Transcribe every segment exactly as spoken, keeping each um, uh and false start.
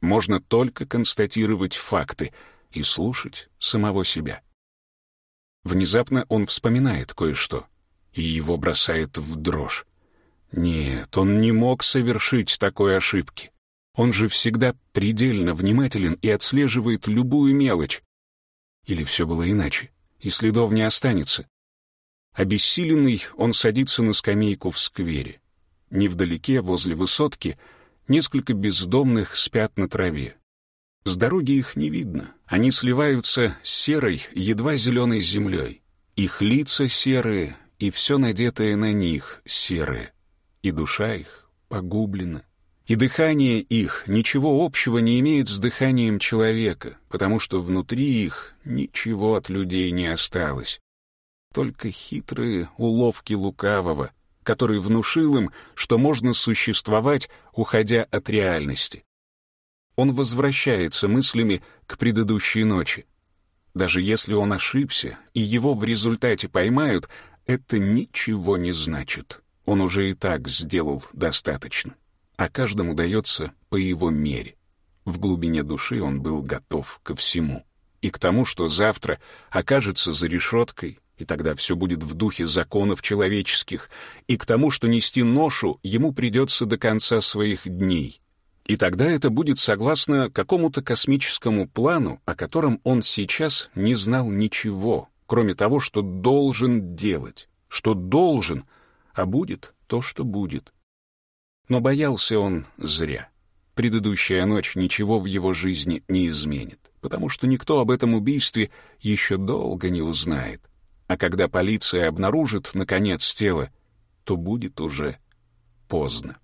Можно только констатировать факты и слушать самого себя. Внезапно он вспоминает кое-что, и его бросает в дрожь. Нет, он не мог совершить такой ошибки. Он же всегда предельно внимателен и отслеживает любую мелочь. Или все было иначе, и следов не останется. Обессиленный, он садится на скамейку в сквере. Невдалеке, возле высотки, несколько бездомных спят на траве. С дороги их не видно. Они сливаются с серой, едва зеленой землей. Их лица серые, и все надетое на них серое. И душа их погублена. И дыхание их ничего общего не имеет с дыханием человека, потому что внутри их ничего от людей не осталось. Только хитрые уловки лукавого, который внушил им, что можно существовать, уходя от реальности. Он возвращается мыслями к предыдущей ночи. Даже если он ошибся, и его в результате поймают, это ничего не значит. Он уже и так сделал достаточно. А каждому дается по его мере. В глубине души он был готов ко всему. И к тому, что завтра окажется за решеткой, и тогда все будет в духе законов человеческих, и к тому, что нести ношу ему придется до конца своих дней. И тогда это будет согласно какому-то космическому плану, о котором он сейчас не знал ничего, кроме того, что должен делать, что должен, а будет то, что будет. Но боялся он зря. Предыдущая ночь ничего в его жизни не изменит, потому что никто об этом убийстве еще долго не узнает. А когда полиция обнаружит, наконец, тело, то будет уже поздно.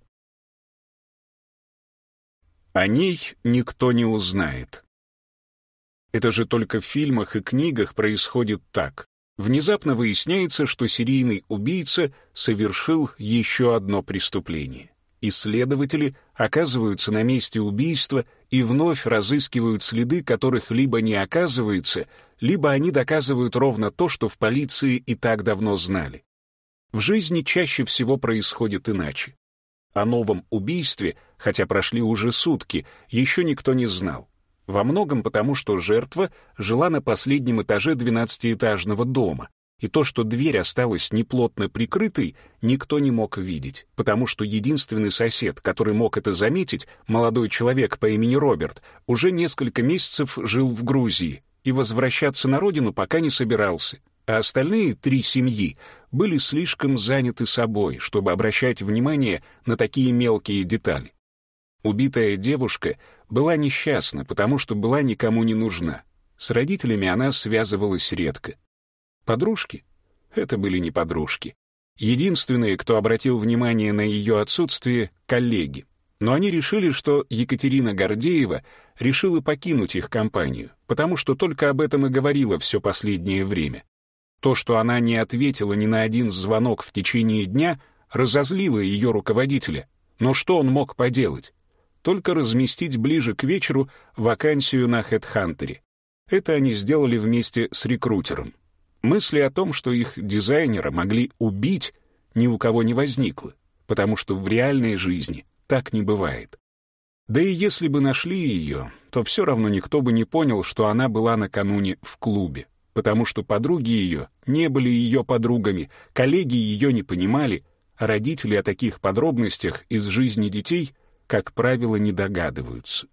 О ней никто не узнает. Это же только в фильмах и книгах происходит так. Внезапно выясняется, что серийный убийца совершил еще одно преступление. Исследователи оказываются на месте убийства и вновь разыскивают следы, которых либо не оказывается, либо они доказывают ровно то, что в полиции и так давно знали. В жизни чаще всего происходит иначе. О новом убийстве, хотя прошли уже сутки, еще никто не знал. Во многом потому, что жертва жила на последнем этаже двенадцатиэтажного дома, и то, что дверь осталась неплотно прикрытой, никто не мог видеть, потому что единственный сосед, который мог это заметить, молодой человек по имени Роберт, уже несколько месяцев жил в Грузии и возвращаться на родину пока не собирался, а остальные три семьи были слишком заняты собой, чтобы обращать внимание на такие мелкие детали. Убитая девушка была несчастна, потому что была никому не нужна. С родителями она связывалась редко. Подружки? Это были не подружки. Единственные, кто обратил внимание на ее отсутствие — коллеги. Но они решили, что Екатерина Гордеева решила покинуть их компанию, потому что только об этом и говорила все последнее время. То, что она не ответила ни на один звонок в течение дня, разозлило ее руководителя. Но что он мог поделать? Только разместить ближе к вечеру вакансию на HeadHunter. Это они сделали вместе с рекрутером. Мысли о том, что их дизайнера могли убить, ни у кого не возникло, потому что в реальной жизни так не бывает. Да и если бы нашли ее, то все равно никто бы не понял, что она была накануне в клубе, потому что подруги ее не были ее подругами, коллеги ее не понимали, а родители о таких подробностях из жизни детей, как правило, не догадываются.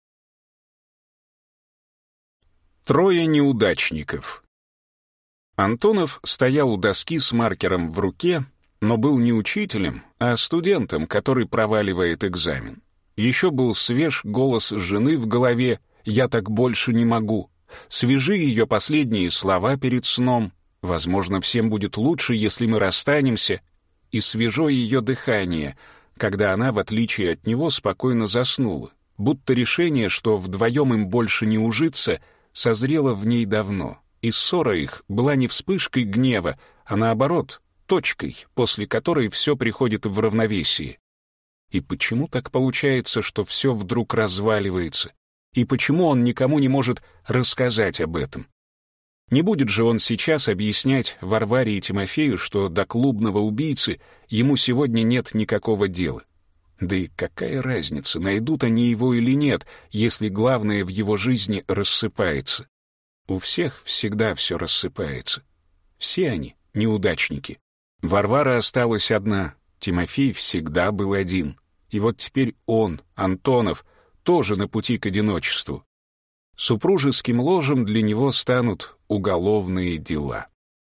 Трое неудачников. Антонов стоял у доски с маркером в руке, но был не учителем, а студентом, который проваливает экзамен. Еще был свеж голос жены в голове «Я так больше не могу». Свежи ее последние слова перед сном «Возможно, всем будет лучше, если мы расстанемся». И свежо ее дыхание, когда она, в отличие от него, спокойно заснула, будто решение, что вдвоем им больше не ужиться, созрело в ней давно. И ссора их была не вспышкой гнева, а наоборот, точкой, после которой все приходит в равновесие. И почему так получается, что все вдруг разваливается? И почему он никому не может рассказать об этом? Не будет же он сейчас объяснять Варваре и Тимофею, что до клубного убийцы ему сегодня нет никакого дела. Да и какая разница, найдут они его или нет, если главное в его жизни рассыпается? У всех всегда все рассыпается. Все они неудачники. Варвара осталась одна, Тимофей всегда был один. И вот теперь он, Антонов, тоже на пути к одиночеству. Супружеским ложем для него станут уголовные дела.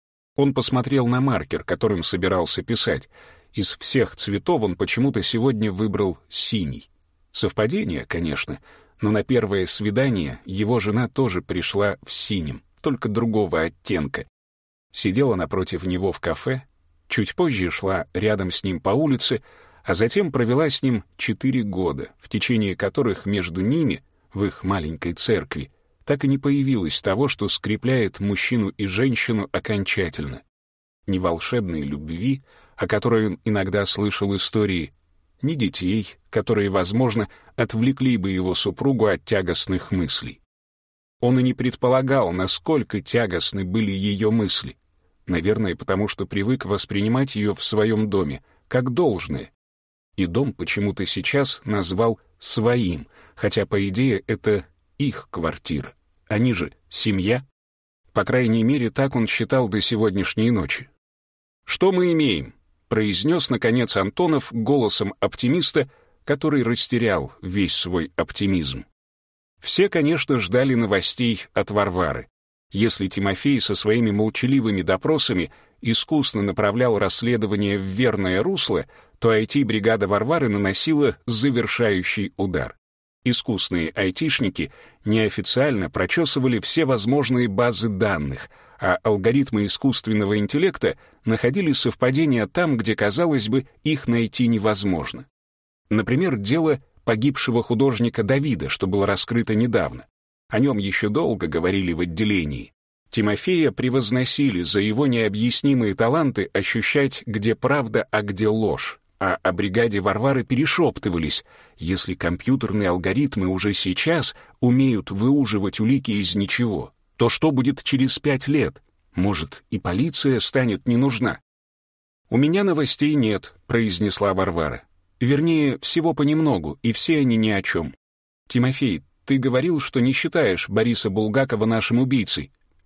Он посмотрел на маркер, которым собирался писать. Из всех цветов он почему-то сегодня выбрал синий. Совпадение, конечно, но на первое свидание его жена тоже пришла в синем, только другого оттенка. Сидела напротив него в кафе, чуть позже шла рядом с ним по улице, а затем провела с ним четыре года, в течение которых между ними, в их маленькой церкви, так и не появилось того, что скрепляет мужчину и женщину окончательно. Ни волшебной любви, о которой он иногда слышал истории, ни детей, которые, возможно, отвлекли бы его супругу от тягостных мыслей. Он и не предполагал, насколько тягостны были ее мысли. Наверное, потому что привык воспринимать ее в своем доме, как должное. И дом почему-то сейчас назвал своим, хотя, по идее, это их квартира. Они же семья. По крайней мере, так он считал до сегодняшней ночи. «Что мы имеем?» — произнес, наконец, Антонов голосом оптимиста, который растерял весь свой оптимизм. Все, конечно, ждали новостей от Варвары. Если Тимофей со своими молчаливыми допросами искусно направлял расследование в верное русло, то ай ти-бригада Варвары наносила завершающий удар. Искусные айтишники неофициально прочесывали все возможные базы данных, а алгоритмы искусственного интеллекта находили совпадения там, где, казалось бы, их найти невозможно. Например, дело погибшего художника Давида, что было раскрыто недавно. О нем еще долго говорили в отделении. Тимофея превозносили за его необъяснимые таланты ощущать, где правда, а где ложь. А о бригаде Варвары перешептывались: если компьютерные алгоритмы уже сейчас умеют выуживать улики из ничего, то что будет через пять лет? Может, и полиция станет не нужна? «У меня новостей нет», — произнесла Варвара. «Вернее, всего понемногу, и все они ни о чем. Тимофей, ты говорил, что не считаешь Бориса Булгакова нашим убийцей.